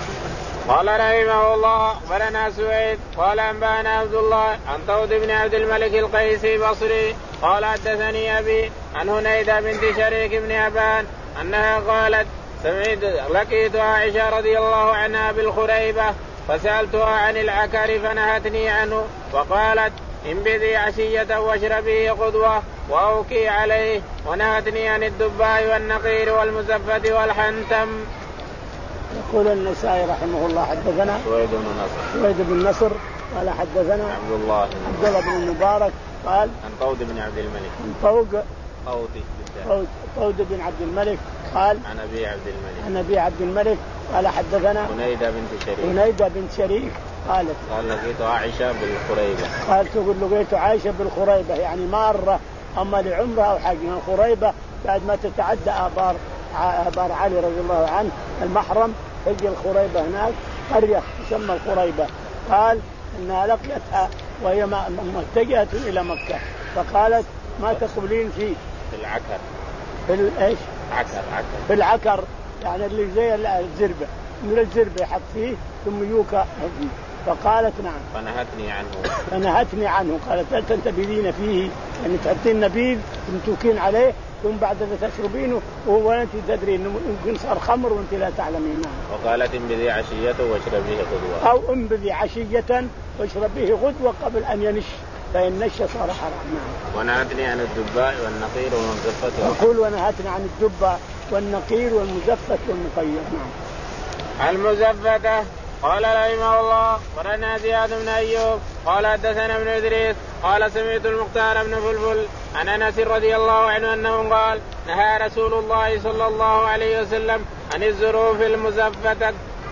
قال رحمه الله ولنا سويد قال أنبأنا عبد الله عن طود بن عبد الملك القيسي بصري قال حدثني أبي عن هنيدة بنت شريك بن أبان أنها قالت سمعت لقيت عائشة رضي الله عنها بالخريبة فسألتها عن العكر فنهتني عنه وقالت انبذي عشية واشربيه قدوة وأوكي عليه ونهتني عن الدباء والنقير والمزفت والحنتم. يقول النسائي رحمه الله حدثنا سويد بن نصر سويد بن نصر قال حدثنا عبد الله عبد الله بن المبارك قال عن طود بن عبد الملك عن طوق طود طود طود بن عبد الملك قال عن أبي عبد الملك عن أبي عبد الملك قال حدثنا هنيدة بنت شريك هنيدة بنت شريك قالت قال لقيت عائشة بالخريبة. قالت تقول لقيت عائشة بالخريبة يعني مارة أما لعمرها أو حاجة. الخريبة بعد ما تتعدى آبار آبار علي رضي الله عنه المحرم تجي الخريبة هناك قرية تسمى الخريبة. قال إنها لقيتها وهي متجهة إلى مكة فقالت ما تقبلين فيه في العكر. في ايش؟ عكر عكر. في العكر يعني اللي زي الزربة من الزربة يحط فيه ثم يوكا. فقالت نعم. فنهتني عنه. فنهتني عنه. قالت لا تنتبذين فيه يعني تحطين نبيذ تمتوكين عليه ثم بعد ذلك تشربينه وانت تدرين يمكن صار خمر وانت لا تعلمين. وقالت انبذي عشية واشربيه غدوة. او انبذي عشية واشربيه غدوة قبل ان ينش فإن نش صار حرام. ونهتني عن الدباء والنقير والمزفة. أقول ونهتني عن الدباء والنقير والمزفة والمقير. نعم. المزفة. قال رحمه الله ورنا زياد بن أيوب قال حدثنا ابن إدريس قال سمعت المختار بن فلفل عن أنس رضي الله عنه أنه قال نهى رسول الله صلى الله عليه وسلم عن الزروف المزفة.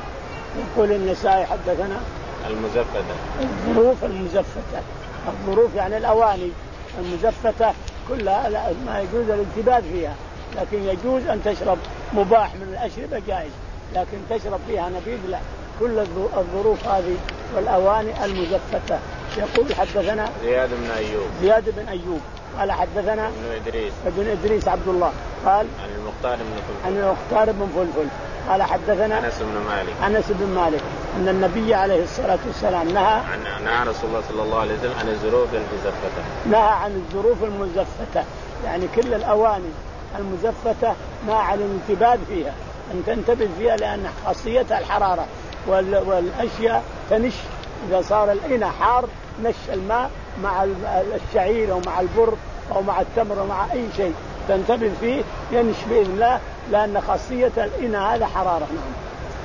يقول النسائي حدثنا المزفة الظروف المزفة. الظروف يعني الأواني المزفة كلها ما يجوز الانتباه فيها لكن يجوز أن تشرب مباح من الأشربة جائز لكن تشرب فيها نبيذ لا. كل الظروف هذه والأواني المزفة. يقول حدثنا زياد بن أيوب زياد بن أيوب قال حدثنا ابن إدريس ابن إدريس عبد الله قال عن المختار بن فلفل عن المختار بن فلفل قال حدثنا أنس بن مالك أنس بن مالك أن النبي عليه الصلاة والسلام نهى عن نهى رسول الله صلى الله عليه وسلم عن الظروف المزفة. نهى عن الظروف المزفة يعني كل الأواني المزفة نهى عن الانتباه فيها أن تنتبه فيها لأن خاصيتها الحرارة والأشياء تنش إذا صار الإناء حار نش الماء مع الشعير أو مع البر أو مع التمر أو مع أي شيء تنتبه فيه ينش بإذن الله لأن خاصية الإناء هذا حرارة. نعم.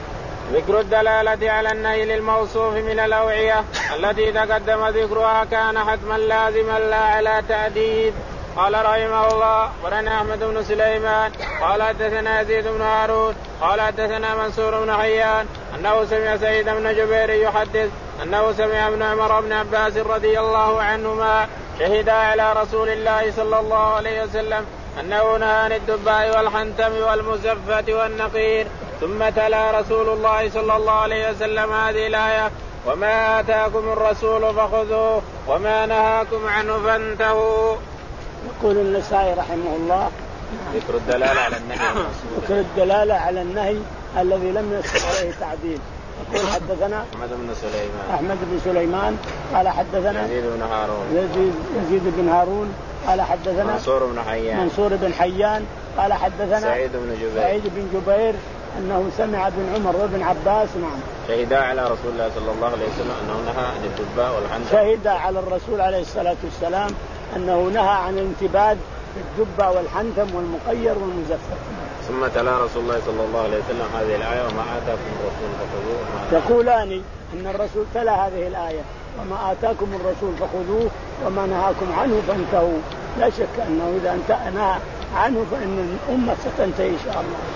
ذكر الدلالة على النهي للموصوف من الأوعية التي تقدم ذكرها كان حتما لازما لا على تأديب. قال رحمه الله ورنا أحمد بن سليمان قال حدثنا يزيد بن هارون قال حدثنا منصور بن حيان أنه سمع سعيد بن جبير يحدث أنه سمع ابن عمر بن عباس رضي الله عنهما شهد على رسول الله صلى الله عليه وسلم أنه نهى عن الدباء والحنتم والمزفة والنقير ثم تلا رسول الله صلى الله عليه وسلم هذه الآية وما آتاكم الرسول فخذوه وما نهاكم عنه فانتهوا. يقول النسائي رحمه الله ذكر الدلالة على النهي ذكر الدلالة على النهي الذي لم يصح عليه تعديل. يقول حدثنا أحمد بن سليمان أحمد بن سليمان قال حدثنا يزيد بن هارون يزيد, يزيد بن هارون قال حدثنا منصور بن حيان منصور بن حيان قال حدثنا سعيد بن جبير سعيد بن جبير أنه سمع ابن عمر وابن عباس. نعم. شهد على رسول الله صلى الله عليه وسلم أنه نهى عن الدباء والحنتم. شهد على الرسول عليه الصلاة والسلام أنه نهى عن الانتباد في الدبة والحنتم والمقير والمزفت. ثم تلا رسول الله صلى الله عليه وسلم هذه الآية وما آتاكم الرسول فخذوه. يقولان إن الرسول تلا هذه الآية وما آتاكم الرسول فخذوه وما نهاكم عنه فانتهوا. لا شك أنه إذا نهى عنه فإن الأمة ستنتهي إن شاء الله.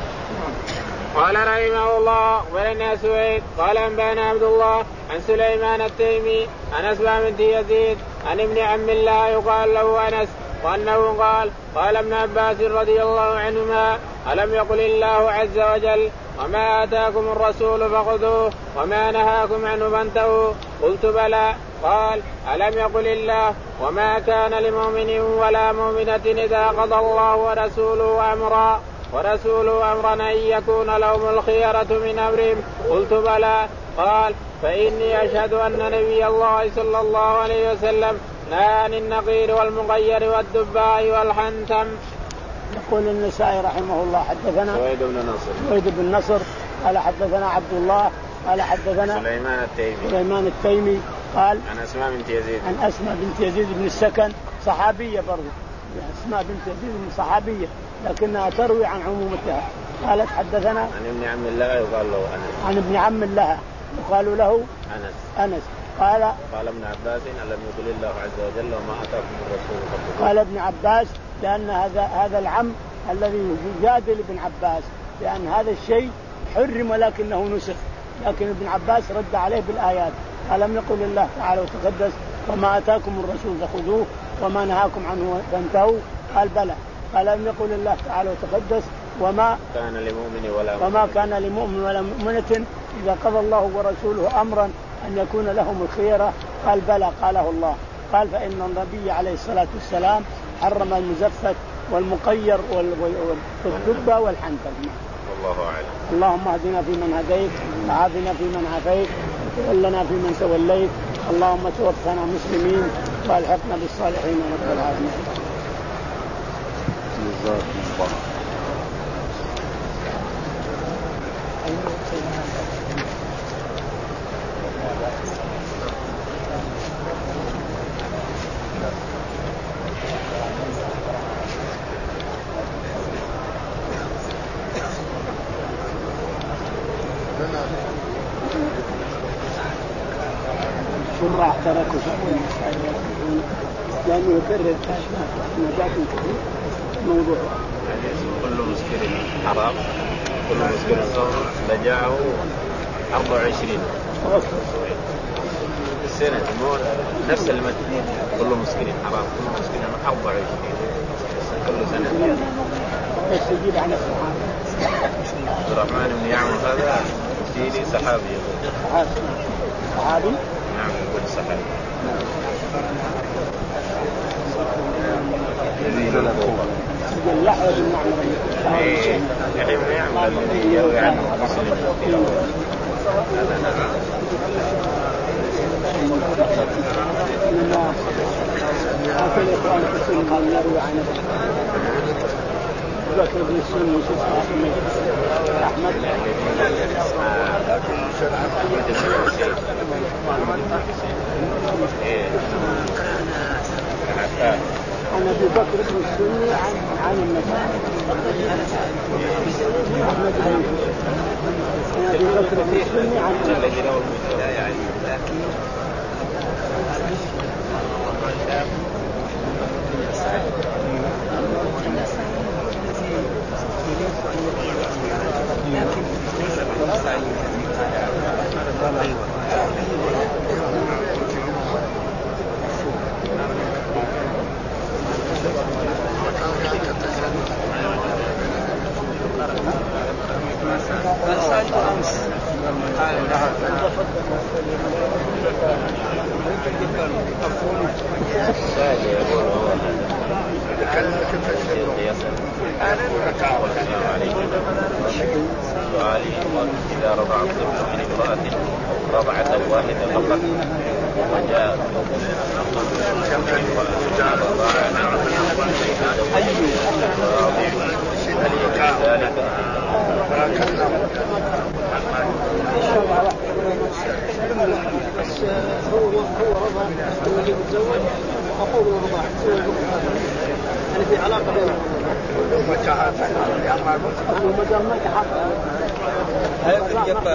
قال رحمه الله ولنا سويد قال أنبانا عبد الله عن سليمان التيمي عن أسماء بنت يزيد عن ابن عم الله يقال له أنس وأنه قال قال ابن عباس رضي الله عنهما ألم يقل الله عز وجل وما آتاكم الرسول فخذوه وما نهاكم عنه فانتهوا قلت بلى قال ألم يقل الله وما كان لمؤمن ولا مؤمنة إذا قضى الله ورسوله أمرا ورسوله أمرا أن يكون لهم الخيرة من أمرهم قلت بلى قال فإني أشهد أن نبي الله صلى الله عليه وسلم نهى عن النقير والمغير والدباء والحنتم. يقول النسائي رحمه الله حدثنا سويد بن نصر سويد بن نصر قال حدثنا عبد الله قال حدثنا سليمان التيمي سليمان التيمي قال عن أسماء بنت يزيد عن أسماء بنت يزيد بن السكن صحابية برضه أسماء بنت يزيد بن صحابية لكنها تروي عن عمومتها. قالت حدثنا عن ابن عم الله يقال له أنس عن ابن عم الله يقال له أنس أنس قال قال ابن عباس ألم يقل الله عز وجل وما آتاكم الرسول فخذوه. قال ابن عباس لأن هذا هذا العم الذي يجادل ابن عباس لأن هذا الشيء حرم ولكنه نسخ لكن ابن عباس رد عليه بالآيات ألم يقل الله تعالى وتقدس وما آتاكم الرسول فخذوه وما نهاكم عنه فانتهوا؟ قال بلى. ألم يقل الله تعالى وتقدس وما كان لمؤمن ولا وما كان لمؤمن ولا مؤمنة إذا قضى الله ورسوله أمرا أن يكون لهم الخيرة؟ قال بلى قاله الله. قال فإن النبي عليه الصلاة والسلام حرم المزفت والمقير والدبة والحنتل. والله أعلم. اللهم اهدنا فيمن هديت وعافنا فيمن عافيت وتولنا فيمن توليت اللهم توفنا مسلمين والحقنا بالصالحين رب العالمين. ثم راح تركوا لأنه يكرر نجاة كثير موضوع كل مسكر حرام كل مسكر صغر لجاءه أربعة وعشرين السنة نفس المدة كل مسكر حرام كل مسكر أربعة وعشرين كل سنة. يستجيب عن الصحابة عبد الرحمن بن يعمر هذا سيري صحابي صحابي نعم يقول صحابي يزيد الغوبة اللحظة بالمعمر يحيى بن يعمر الذي يروي عنه مسلم في أول هذا نعم آخر الإخوان حسن قال يروي عنه بكر بن السني أحمد عن أبي بكر بن السني عن عن النبي أحمد بن أبي بكر بن السني عن إذا رضع الطفل من امرأة رضعة واحدة فقط وجاء أنا في علاقة بينهم. هذا الجبار.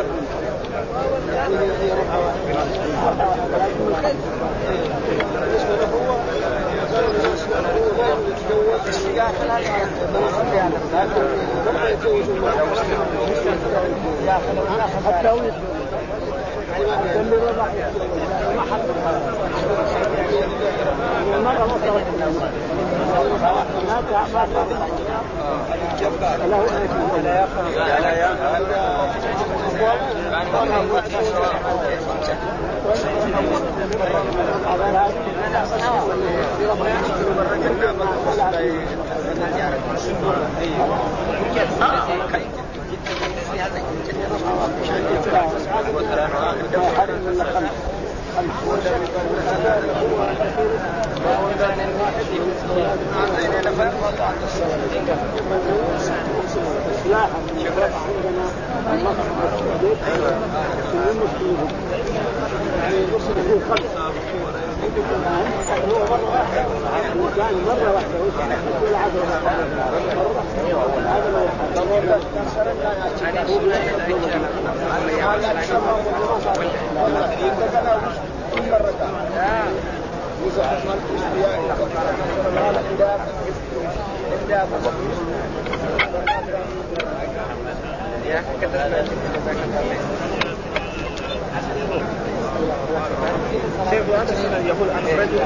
شيخ هذا السنة يقول أنا رجل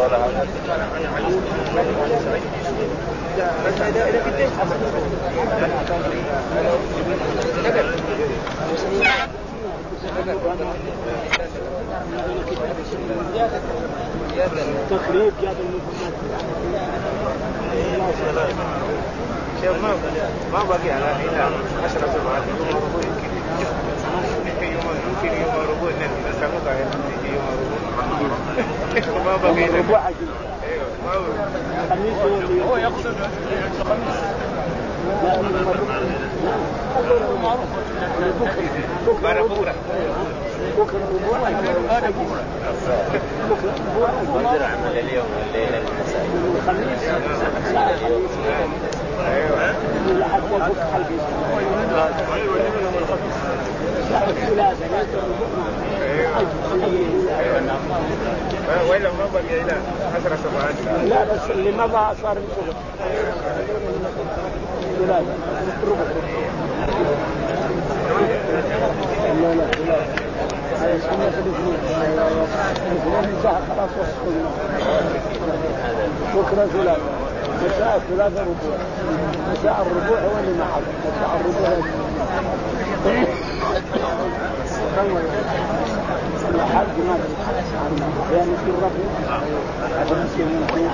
إذا إذا كنت تقريب جاب المفهومات شيخ ما ما بقي على إلا عشرة سبعات يمكن يوم يمكن يوم ربوع الناس كانوا قاعدين يوم ربوع ما بقي ربوع عجيب أيوة ما هو خميس هو يقصد خميس لا معروف بكرة بكرة بكرة ربوع هذا بكرة بكرة منذر عمل اليوم الليلة المساء الخميس ساعة خميس أيوة لحد بكرة حلقة ساعة ثلاثة وإلا ما بقي إلى عشرة سبعات لا بس اللي مضى صار بكرة ثلاثة لا لا لا هذا سنة الاثنين الاثنين انتهى خلاص وصلنا بكرة ثلاثة مساء ثلاثة ربوع مساء الربوع هو اللي محل مساء الربوع الحاج ما يعني في الربوع هذا مسلم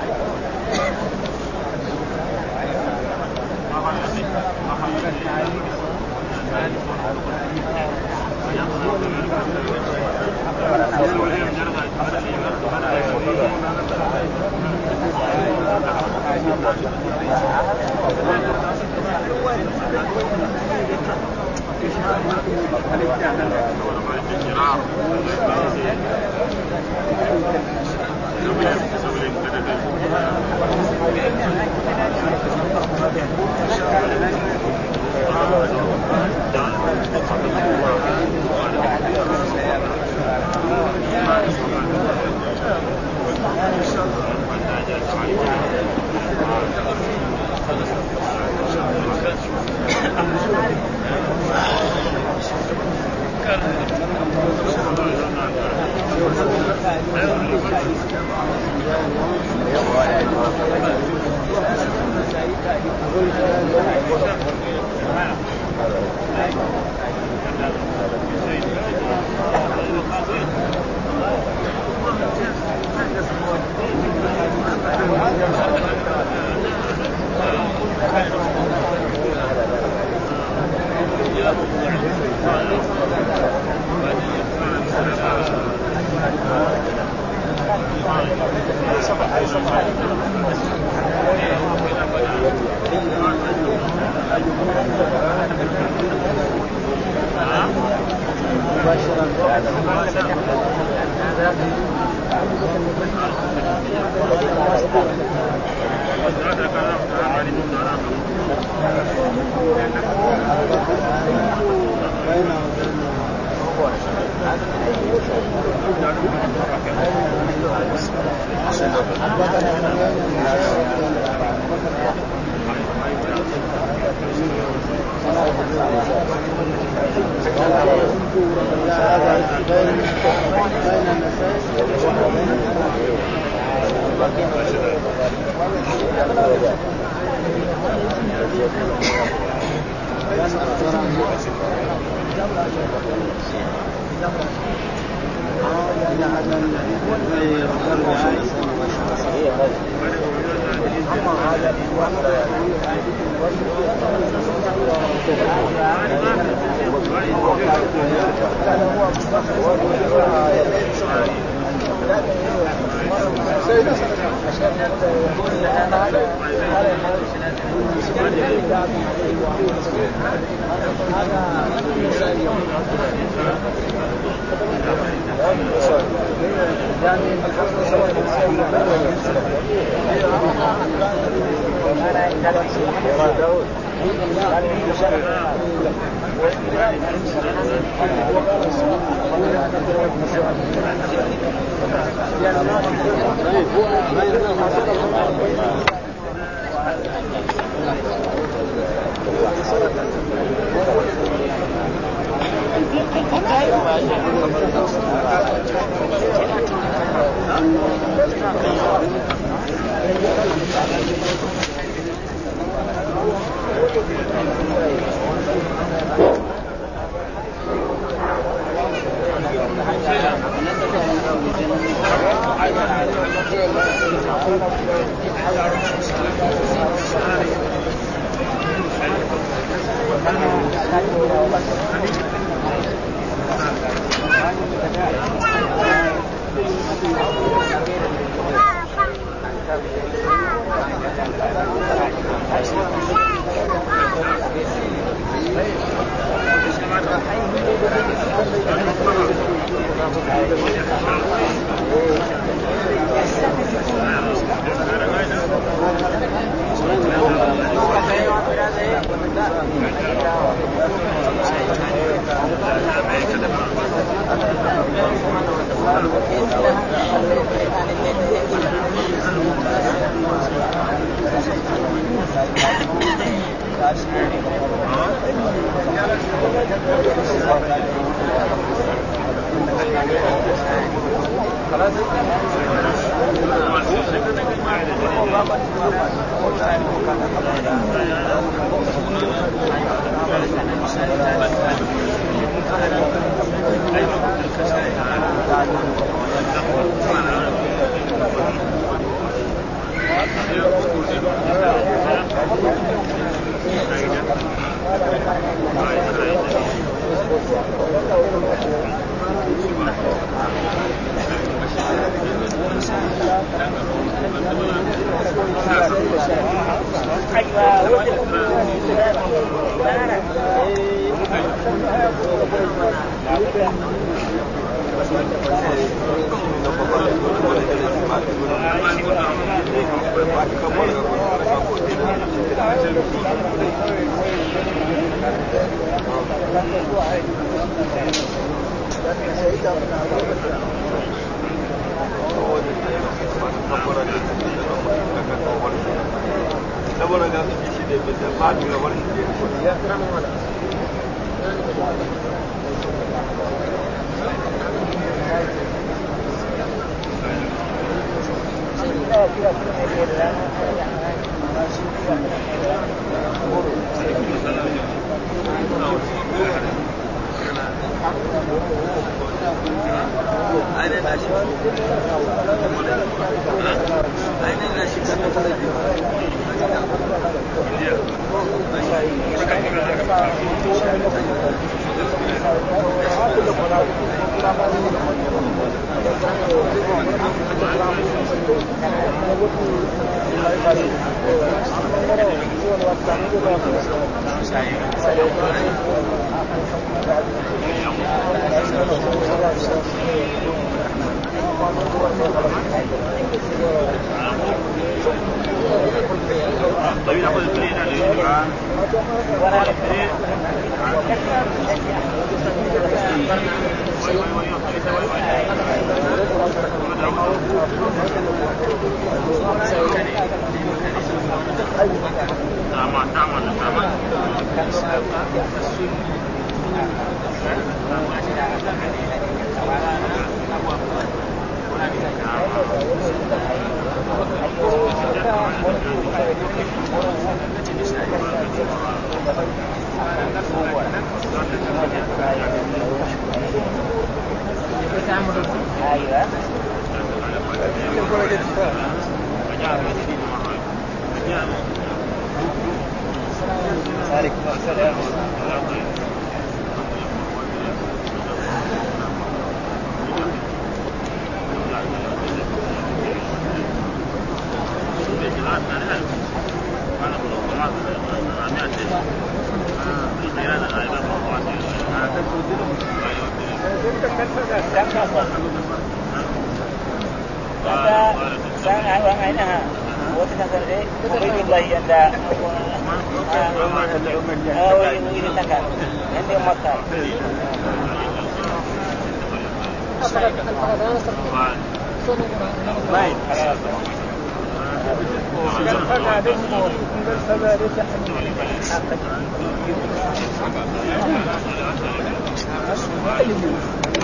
Thank you.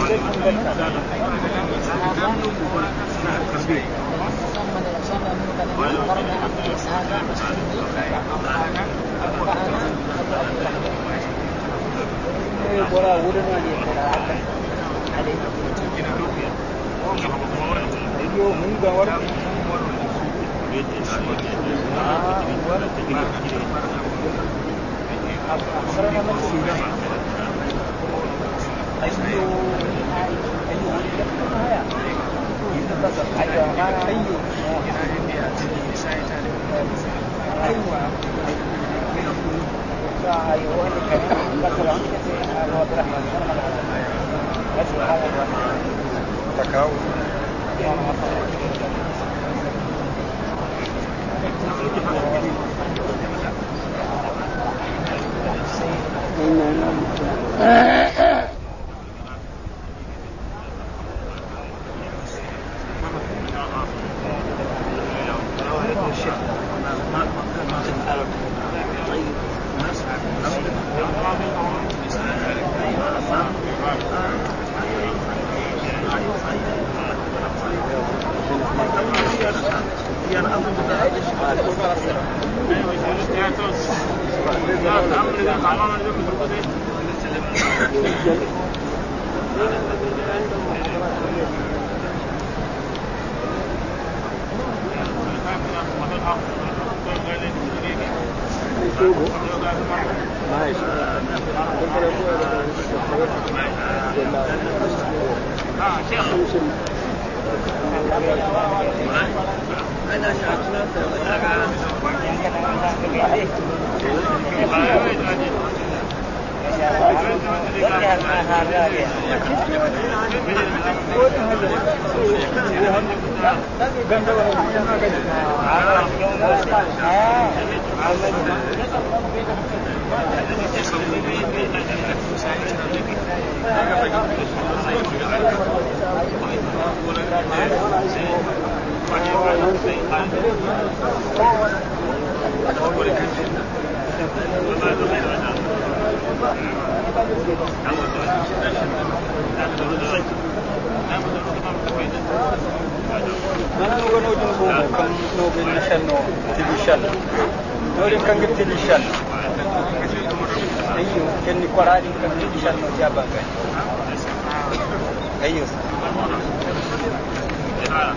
Ayo.